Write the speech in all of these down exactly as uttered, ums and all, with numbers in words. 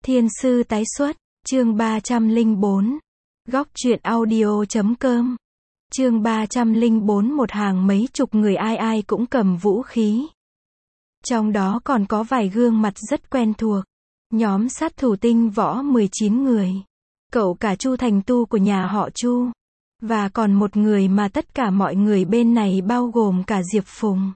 Thiên sư tái xuất, chương ba trăm lẻ bốn. Góc truyện audio chấm com. Chương ba trăm lẻ bốn. Một hàng mấy chục người ai ai cũng cầm vũ khí. Trong đó còn có vài gương mặt rất quen thuộc. Nhóm sát thủ tinh võ mười chín người. Cậu cả Chu Thành Tu của nhà họ Chu. Và còn một người mà tất cả mọi người bên này bao gồm cả Diệp Phùng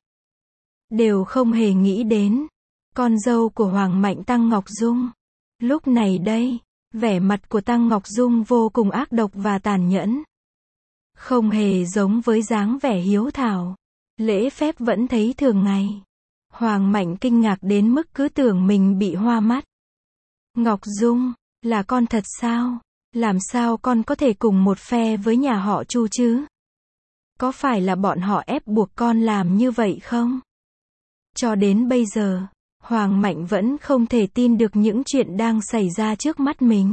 đều không hề nghĩ đến. Con dâu của Hoàng Mạnh Tăng Ngọc Dung. Lúc này đây, vẻ mặt của Tăng Ngọc Dung vô cùng ác độc và tàn nhẫn. Không hề giống với dáng vẻ hiếu thảo. Lễ phép vẫn thấy thường ngày. Hoàng Mạnh kinh ngạc đến mức cứ tưởng mình bị hoa mắt. Ngọc Dung, là con thật sao? Làm sao con có thể cùng một phe với nhà họ Chu chứ? Có phải là bọn họ ép buộc con làm như vậy không? Cho đến bây giờ, Hoàng Mạnh vẫn không thể tin được những chuyện đang xảy ra trước mắt mình.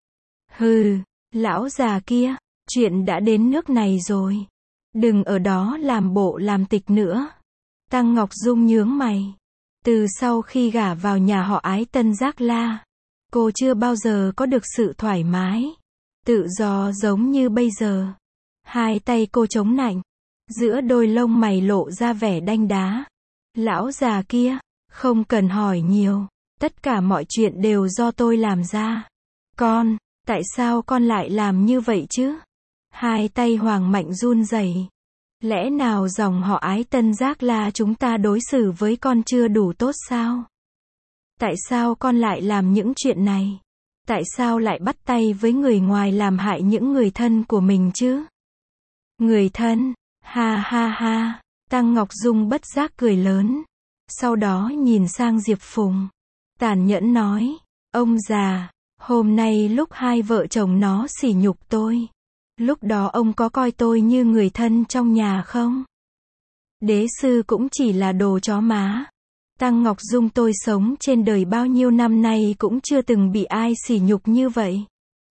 Hừ, lão già kia, chuyện đã đến nước này rồi. Đừng ở đó làm bộ làm tịch nữa. Tăng Ngọc Dung nhướng mày. Từ sau khi gả vào nhà họ Ái Tân Giác La, cô chưa bao giờ có được sự thoải mái, tự do giống như bây giờ. Hai tay cô chống nạnh, giữa đôi lông mày lộ ra vẻ đanh đá. Lão già kia, không cần hỏi nhiều, tất cả mọi chuyện đều do tôi làm ra. Con, tại sao con lại làm như vậy chứ? Hai tay Hoàng Mạnh run rẩy. Lẽ nào dòng họ Ái Tân Giác La chúng ta đối xử với con chưa đủ tốt sao? Tại sao con lại làm những chuyện này? Tại sao lại bắt tay với người ngoài làm hại những người thân của mình chứ? Người thân? Ha ha ha. Tăng Ngọc Dung bất giác cười lớn. Sau đó nhìn sang Diệp Phùng. Tàn nhẫn nói. Ông già, hôm nay lúc hai vợ chồng nó sỉ nhục tôi, lúc đó ông có coi tôi như người thân trong nhà không? Đế sư cũng chỉ là đồ chó má. Tăng Ngọc Dung tôi sống trên đời bao nhiêu năm nay cũng chưa từng bị ai sỉ nhục như vậy.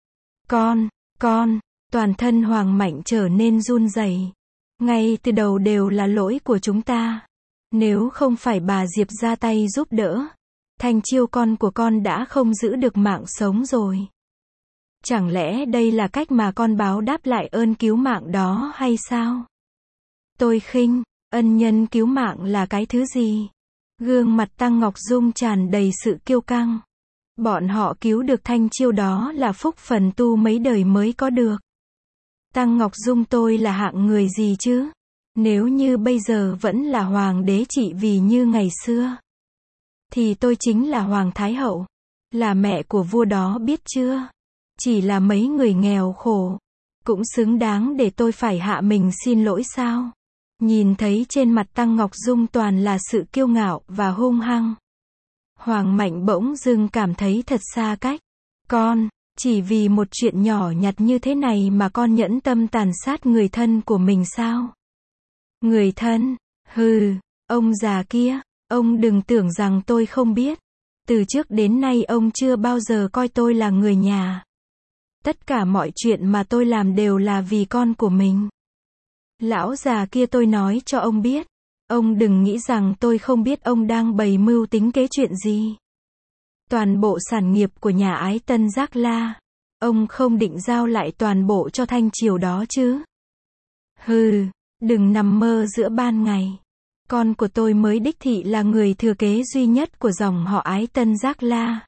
Con, con, toàn thân Hoàng Mạnh trở nên run rẩy. Ngay từ đầu đều là lỗi của chúng ta. Nếu không phải bà Diệp ra tay giúp đỡ, Thanh Chiêu con của con đã không giữ được mạng sống rồi. Chẳng lẽ đây là cách mà con báo đáp lại ơn cứu mạng đó hay sao? Tôi khinh, ân nhân cứu mạng là cái thứ gì? Gương mặt Tăng Ngọc Dung tràn đầy sự kiêu căng. Bọn họ cứu được Thanh Chiêu đó là phúc phần tu mấy đời mới có được. Tăng Ngọc Dung tôi là hạng người gì chứ? Nếu như bây giờ vẫn là hoàng đế trị vì như ngày xưa, thì tôi chính là Hoàng Thái Hậu, là mẹ của vua đó biết chưa? Chỉ là mấy người nghèo khổ, cũng xứng đáng để tôi phải hạ mình xin lỗi sao? Nhìn thấy trên mặt Tăng Ngọc Dung toàn là sự kiêu ngạo và hung hăng. Hoàng Mạnh bỗng dưng cảm thấy thật xa cách. Con, chỉ vì một chuyện nhỏ nhặt như thế này mà con nhẫn tâm tàn sát người thân của mình sao? Người thân? Hừ, ông già kia, ông đừng tưởng rằng tôi không biết. Từ trước đến nay ông chưa bao giờ coi tôi là người nhà. Tất cả mọi chuyện mà tôi làm đều là vì con của mình. Lão già kia tôi nói cho ông biết. Ông đừng nghĩ rằng tôi không biết ông đang bày mưu tính kế chuyện gì. Toàn bộ sản nghiệp của nhà Ái Tân Giác La, ông không định giao lại toàn bộ cho Thanh Triều đó chứ? Hừ, đừng nằm mơ giữa ban ngày. Con của tôi mới đích thị là người thừa kế duy nhất của dòng họ Ái Tân Giác La.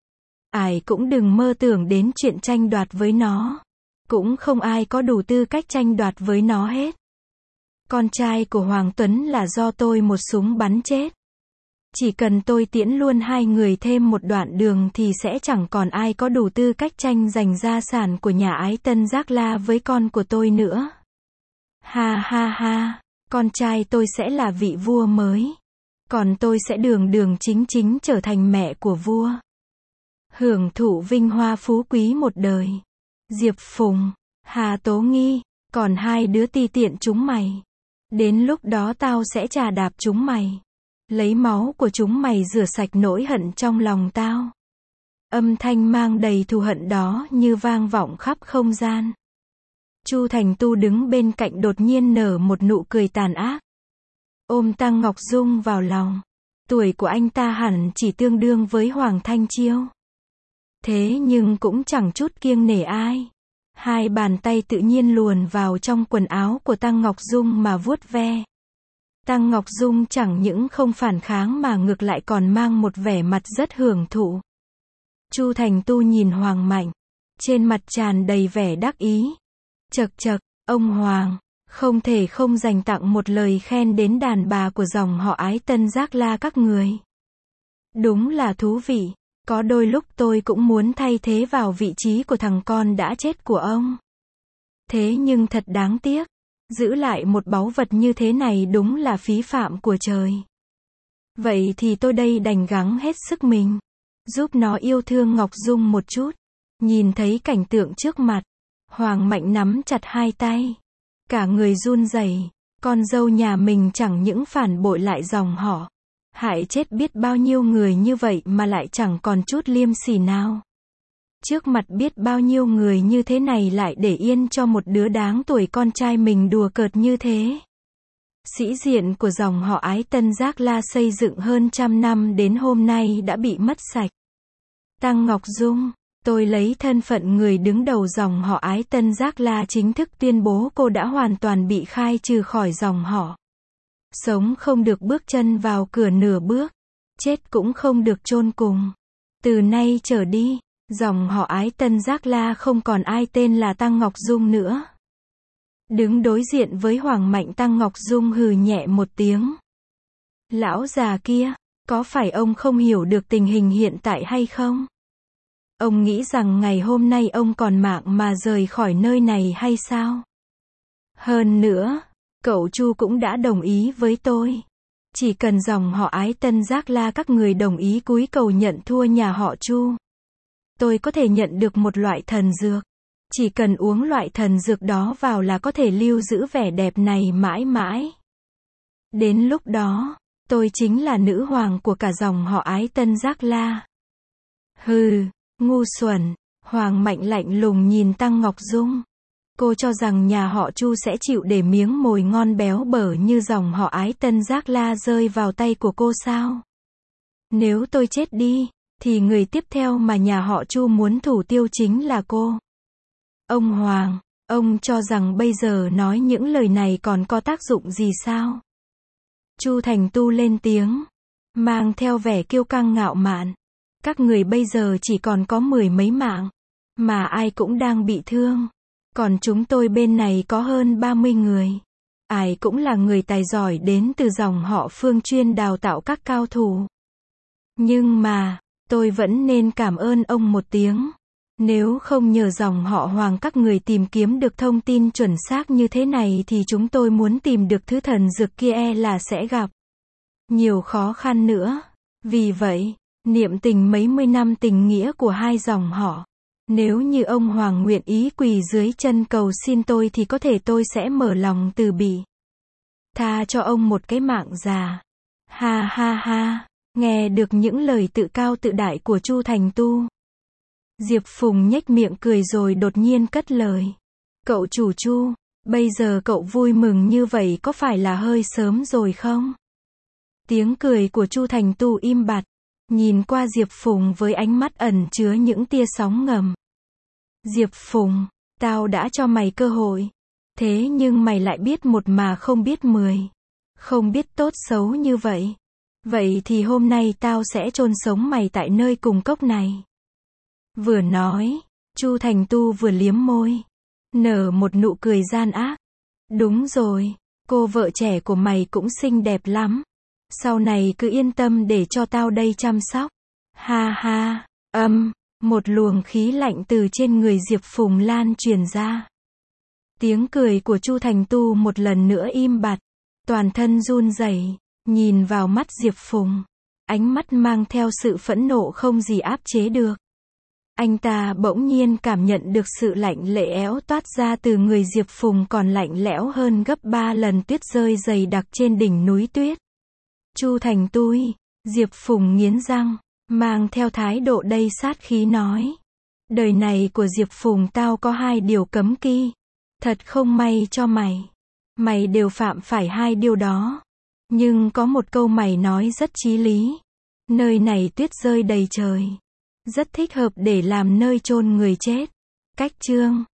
Ai cũng đừng mơ tưởng đến chuyện tranh đoạt với nó. Cũng không ai có đủ tư cách tranh đoạt với nó hết. Con trai của Hoàng Tuấn là do tôi một súng bắn chết. Chỉ cần tôi tiễn luôn hai người thêm một đoạn đường thì sẽ chẳng còn ai có đủ tư cách tranh giành gia sản của nhà Ái Tân Giác La với con của tôi nữa. Ha ha ha, con trai tôi sẽ là vị vua mới. Còn tôi sẽ đường đường chính chính trở thành mẹ của vua. Hưởng thụ vinh hoa phú quý một đời. Diệp Phùng, Hà Tố Nghi, còn hai đứa ti tiện chúng mày. Đến lúc đó tao sẽ chà đạp chúng mày. Lấy máu của chúng mày rửa sạch nỗi hận trong lòng tao. Âm thanh mang đầy thù hận đó như vang vọng khắp không gian. Chu Thành Tu đứng bên cạnh đột nhiên nở một nụ cười tàn ác. Ôm Tăng Ngọc Dung vào lòng. Tuổi của anh ta hẳn chỉ tương đương với Hoàng Thanh Chiêu. Thế nhưng cũng chẳng chút kiêng nể ai. Hai bàn tay tự nhiên luồn vào trong quần áo của Tăng Ngọc Dung mà vuốt ve. Tăng Ngọc Dung chẳng những không phản kháng mà ngược lại còn mang một vẻ mặt rất hưởng thụ. Chu Thành Tu nhìn Hoàng Mạnh, trên mặt tràn đầy vẻ đắc ý. Chậc chậc, ông Hoàng, không thể không dành tặng một lời khen đến đàn bà của dòng họ Ái Tân Giác La các người. Đúng là thú vị, có đôi lúc tôi cũng muốn thay thế vào vị trí của thằng con đã chết của ông. Thế nhưng thật đáng tiếc, giữ lại một báu vật như thế này đúng là phí phạm của trời. Vậy thì tôi đây đành gắng hết sức mình, giúp nó yêu thương Ngọc Dung một chút. Nhìn thấy cảnh tượng trước mặt, Hoàng Mạnh nắm chặt hai tay, cả người run rẩy. Con dâu nhà mình chẳng những phản bội lại dòng họ, hại chết biết bao nhiêu người như vậy mà lại chẳng còn chút liêm sỉ nào. Trước mặt biết bao nhiêu người như thế này lại để yên cho một đứa đáng tuổi con trai mình đùa cợt như thế. Sĩ diện của dòng họ Ái Tân Giác La xây dựng hơn trăm năm đến hôm nay đã bị mất sạch. Tăng Ngọc Dung, tôi lấy thân phận người đứng đầu dòng họ Ái Tân Giác La chính thức tuyên bố cô đã hoàn toàn bị khai trừ khỏi dòng họ. Sống không được bước chân vào cửa nửa bước, chết cũng không được chôn cùng. Từ nay trở đi, dòng họ Ái Tân Giác La không còn ai tên là Tăng Ngọc Dung nữa. Đứng đối diện với Hoàng Mạnh, Tăng Ngọc Dung hừ nhẹ một tiếng. Lão già kia, có phải ông không hiểu được tình hình hiện tại hay không? Ông nghĩ rằng ngày hôm nay ông còn mạng mà rời khỏi nơi này hay sao? Hơn nữa, cậu Chu cũng đã đồng ý với tôi. Chỉ cần dòng họ Ái Tân Giác La các người đồng ý cúi cầu nhận thua nhà họ Chu, tôi có thể nhận được một loại thần dược. Chỉ cần uống loại thần dược đó vào là có thể lưu giữ vẻ đẹp này mãi mãi. Đến lúc đó, tôi chính là nữ hoàng của cả dòng họ Ái Tân Giác La. Hừ, ngu xuẩn. Hoàng Mạnh lạnh lùng nhìn Tăng Ngọc Dung. Cô cho rằng nhà họ Chu sẽ chịu để miếng mồi ngon béo bở như dòng họ Ái Tân Giác La rơi vào tay của cô sao? Nếu tôi chết đi, thì người tiếp theo mà nhà họ Chu muốn thủ tiêu chính là cô. Ông Hoàng, ông cho rằng bây giờ nói những lời này còn có tác dụng gì sao? Chu Thành Tu lên tiếng, mang theo vẻ kiêu căng ngạo mạn. Các người bây giờ chỉ còn có mười mấy mạng, mà ai cũng đang bị thương. Còn chúng tôi bên này có hơn ba mươi người. Ai cũng là người tài giỏi đến từ dòng họ Phương chuyên đào tạo các cao thủ. Nhưng mà, tôi vẫn nên cảm ơn ông một tiếng. Nếu không nhờ dòng họ Hoàng các người tìm kiếm được thông tin chuẩn xác như thế này thì chúng tôi muốn tìm được thứ thần dược kia e là sẽ gặp nhiều khó khăn nữa. Vì vậy, niệm tình mấy mươi năm tình nghĩa của hai dòng họ, nếu như ông Hoàng nguyện ý quỳ dưới chân cầu xin tôi thì có thể tôi sẽ mở lòng từ bi, tha cho ông một cái mạng già. Ha ha ha, nghe được những lời tự cao tự đại của Chu Thành Tu, Diệp Phùng nhếch miệng cười rồi đột nhiên cất lời. Cậu chủ Chu, bây giờ cậu vui mừng như vậy có phải là hơi sớm rồi không? Tiếng cười của Chu Thành Tu im bặt, nhìn qua Diệp Phùng với ánh mắt ẩn chứa những tia sóng ngầm. Diệp Phùng, tao đã cho mày cơ hội. Thế nhưng mày lại biết một mà không biết mười. Không biết tốt xấu như vậy. Vậy thì hôm nay tao sẽ chôn sống mày tại nơi cùng cốc này. Vừa nói, Chu Thành Tu vừa liếm môi, nở một nụ cười gian ác. Đúng rồi, cô vợ trẻ của mày cũng xinh đẹp lắm. Sau này cứ yên tâm để cho tao đây chăm sóc. Ha ha, âm, một luồng khí lạnh từ trên người Diệp Phùng lan truyền ra. Tiếng cười của Chu Thành Tu một lần nữa im bặt, toàn thân run rẩy, nhìn vào mắt Diệp Phùng, ánh mắt mang theo sự phẫn nộ không gì áp chế được. Anh ta bỗng nhiên cảm nhận được sự lạnh lẽo éo toát ra từ người Diệp Phùng còn lạnh lẽo hơn gấp ba lần tuyết rơi dày đặc trên đỉnh núi tuyết. Chu Thành Tui, Diệp Phùng nghiến răng, mang theo thái độ đầy sát khí nói. Đời này của Diệp Phùng tao có hai điều cấm kỵ. Thật không may cho mày. Mày đều phạm phải hai điều đó. Nhưng có một câu mày nói rất chí lý. Nơi này tuyết rơi đầy trời. Rất thích hợp để làm nơi chôn người chết. Cách chương